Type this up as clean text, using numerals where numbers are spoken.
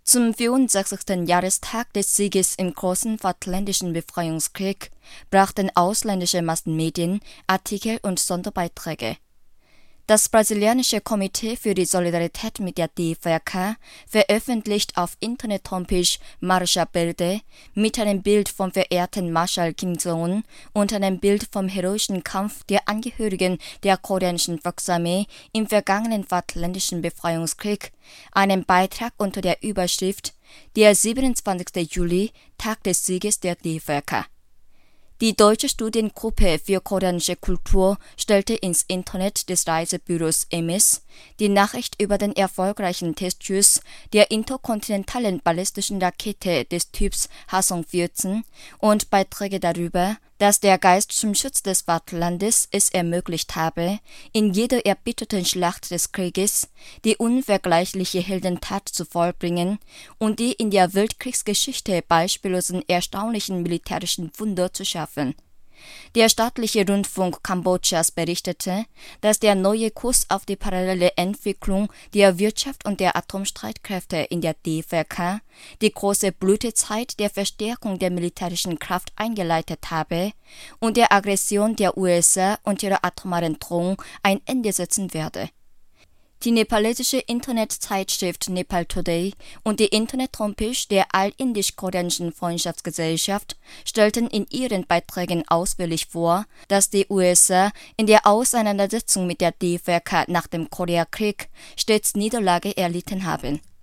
Zum 64. Jahrestag des Sieges im Großen Vaterländischen Befreiungskrieg brachten ausländische Massenmedien Artikel und Sonderbeiträge. Das brasilianische Komitee für die Solidarität mit der DVK veröffentlicht auf Internet-Homepage Marcha Verde mit einem Bild vom verehrten Marschall Kim Jong-un und einem Bild vom heroischen Kampf der Angehörigen der koreanischen Volksarmee im vergangenen Vaterländischen Befreiungskrieg einen Beitrag unter der Überschrift Der 27. Juli, Tag des Sieges der DVK. Die Deutsche Studiengruppe für koreanische Kultur stellte ins Internet des Reisebüros Emis die Nachricht über den erfolgreichen Testschuss der interkontinentalen ballistischen Rakete des Typs Hwasong-14 und Beiträge darüber, dass der Geist zum Schutz des Vaterlandes es ermöglicht habe, in jeder erbitterten Schlacht des Krieges die unvergleichliche Heldentat zu vollbringen und die in der Weltkriegsgeschichte beispiellosen erstaunlichen militärischen Wunder zu schaffen. Der staatliche Rundfunk Kambodschas berichtete, dass der neue Kurs auf die parallele Entwicklung der Wirtschaft und der Atomstreitkräfte in der DVK die große Blütezeit der Verstärkung der militärischen Kraft eingeleitet habe und der Aggression der USA und ihrer atomaren Drohung ein Ende setzen werde. Die nepalesische Internetzeitschrift Nepal Today und die Internet-Homepage der All-Indisch-Koreanischen Freundschaftsgesellschaft stellten in ihren Beiträgen ausführlich vor, dass die USA in der Auseinandersetzung mit der DVK nach dem Koreakrieg stets Niederlage erlitten haben.